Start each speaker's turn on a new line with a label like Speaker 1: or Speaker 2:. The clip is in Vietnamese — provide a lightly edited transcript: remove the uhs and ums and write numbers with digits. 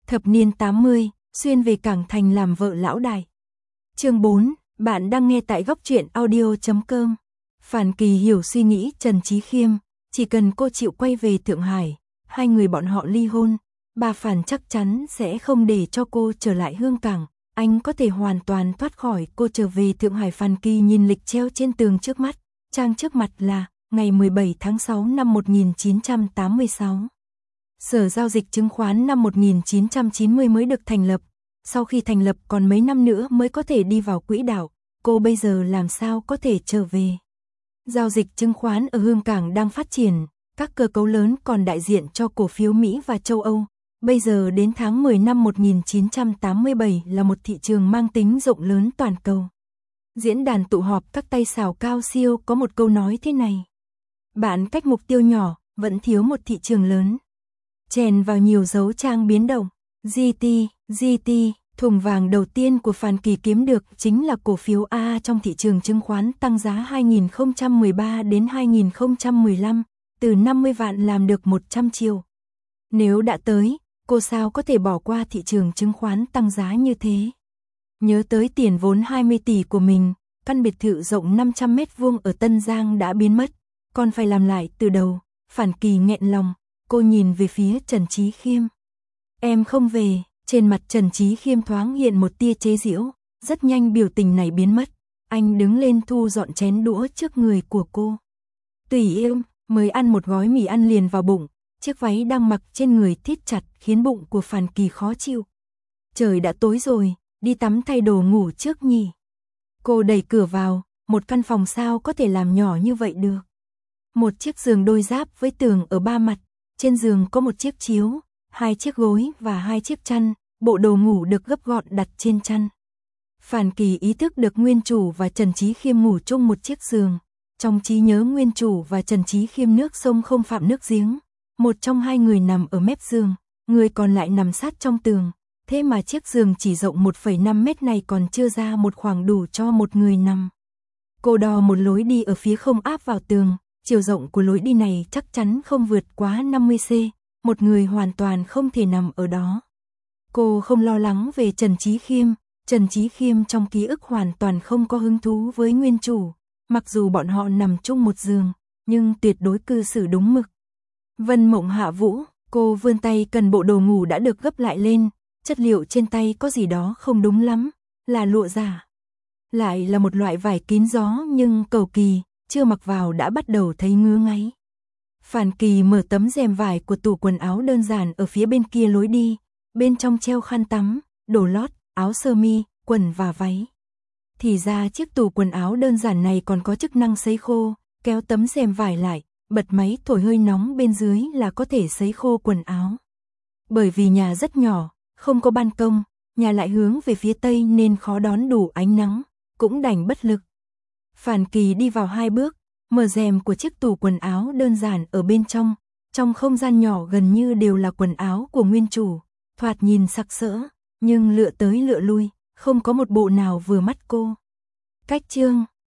Speaker 1: Thập niên 80, xuyên về Cảng Thành làm vợ lão đại. Chương 4, bạn đang nghe tại góc truyện audio.com. Phàn Kỳ hiểu suy nghĩ Trần Chí Khiêm, chỉ cần cô chịu quay về Thượng Hải, hai người bọn họ ly hôn, bà Phàn chắc chắn sẽ không để cho cô trở lại Hương Cảng, anh có thể hoàn toàn thoát khỏi cô trở về Thượng Hải. Phàn Kỳ nhìn lịch treo trên tường trước mắt, trang trước mặt là ngày 17 tháng 6 năm 1986. Sở giao dịch chứng khoán năm 1990 mới được thành lập, sau khi thành lập còn mấy năm nữa mới có thể đi vào quỹ đạo, cô bây giờ làm sao có thể trở về. Giao dịch chứng khoán ở Hương Cảng đang phát triển, các cơ cấu lớn còn đại diện cho cổ phiếu Mỹ và châu Âu. Bây giờ đến tháng 10 năm 1987 là một thị trường mang tính rộng lớn toàn cầu. Diễn đàn tụ họp các tay sào cao siêu có một câu nói thế này: bạn cách mục tiêu nhỏ, vẫn thiếu một thị trường lớn. Chèn vào nhiều dấu trang biến động. GT, thùng vàng đầu tiên của Phàn Kỳ kiếm được chính là cổ phiếu A trong thị trường chứng khoán tăng giá 2013 đến 2015, từ 50 vạn làm được 100 triệu. Nếu đã tới, cô sao có thể bỏ qua thị trường chứng khoán tăng giá như thế. Nhớ tới tiền vốn 20 tỷ của mình, căn biệt thự rộng 500 mét vuông ở Tân Giang đã biến mất, còn phải làm lại từ đầu. Phàn Kỳ nghẹn lòng, cô nhìn về phía Trần Chí Khiêm. Em không về. Trên mặt Trần Chí Khiêm thoáng hiện một tia chế giễu, rất nhanh biểu tình này biến mất. Anh đứng lên thu dọn chén đũa trước người của cô. Tùy em, mới ăn một gói mì ăn liền vào bụng, chiếc váy đang mặc trên người thít chặt khiến bụng của Phàn Kỳ khó chịu. Trời đã tối rồi, đi tắm thay đồ ngủ trước nhỉ. Cô đẩy cửa vào, một căn phòng sao có thể làm nhỏ như vậy được. Một chiếc giường đôi giáp với tường ở ba mặt, trên giường có một chiếc chiếu, hai chiếc gối và hai chiếc chăn, bộ đồ ngủ được gấp gọn đặt trên chăn. Phàn Kỳ ý thức được nguyên chủ và Trần Chí Khiêm ngủ chung một chiếc giường. Trong trí nhớ nguyên chủ và Trần Chí Khiêm nước sông không phạm nước giếng. Một trong hai người nằm ở mép giường, người còn lại nằm sát trong tường. Thế mà chiếc giường chỉ rộng 1,5 mét này còn chưa ra một khoảng đủ cho một người nằm. Cô đo một lối đi ở phía không áp vào tường, chiều rộng của lối đi này chắc chắn không vượt quá 50cm. Một người hoàn toàn không thể nằm ở đó. Cô không lo lắng về Trần Chí Khiêm. Trần Chí Khiêm trong ký ức hoàn toàn không có hứng thú với nguyên chủ. Mặc dù bọn họ nằm chung một giường, nhưng tuyệt đối cư xử đúng mực. Vân Mộng Hạ Vũ, cô vươn tay cần bộ đồ ngủ đã được gấp lại lên. Chất liệu trên tay có gì đó không đúng lắm, là lụa giả. Lại là một loại vải kín gió nhưng cầu kỳ, chưa mặc vào đã bắt đầu thấy ngứa ngáy. Phàn Kỳ mở tấm rèm vải của tủ quần áo đơn giản ở phía bên kia lối đi, bên trong treo khăn tắm, đồ lót, áo sơ mi, quần và váy. Thì ra chiếc tủ quần áo đơn giản này còn có chức năng sấy khô, kéo tấm rèm vải lại, bật máy thổi hơi nóng bên dưới là có thể sấy khô quần áo. Bởi vì nhà rất nhỏ, không có ban công, nhà lại hướng về phía tây nên khó đón đủ ánh nắng, cũng đành bất lực. Phàn Kỳ đi vào 2 bước, mở rèm của chiếc tủ quần áo đơn giản ở bên trong không gian nhỏ gần như đều là quần áo của nguyên chủ, thoạt nhìn sặc sỡ, nhưng lựa tới lựa lui, không có một bộ nào vừa mắt cô. Cách chương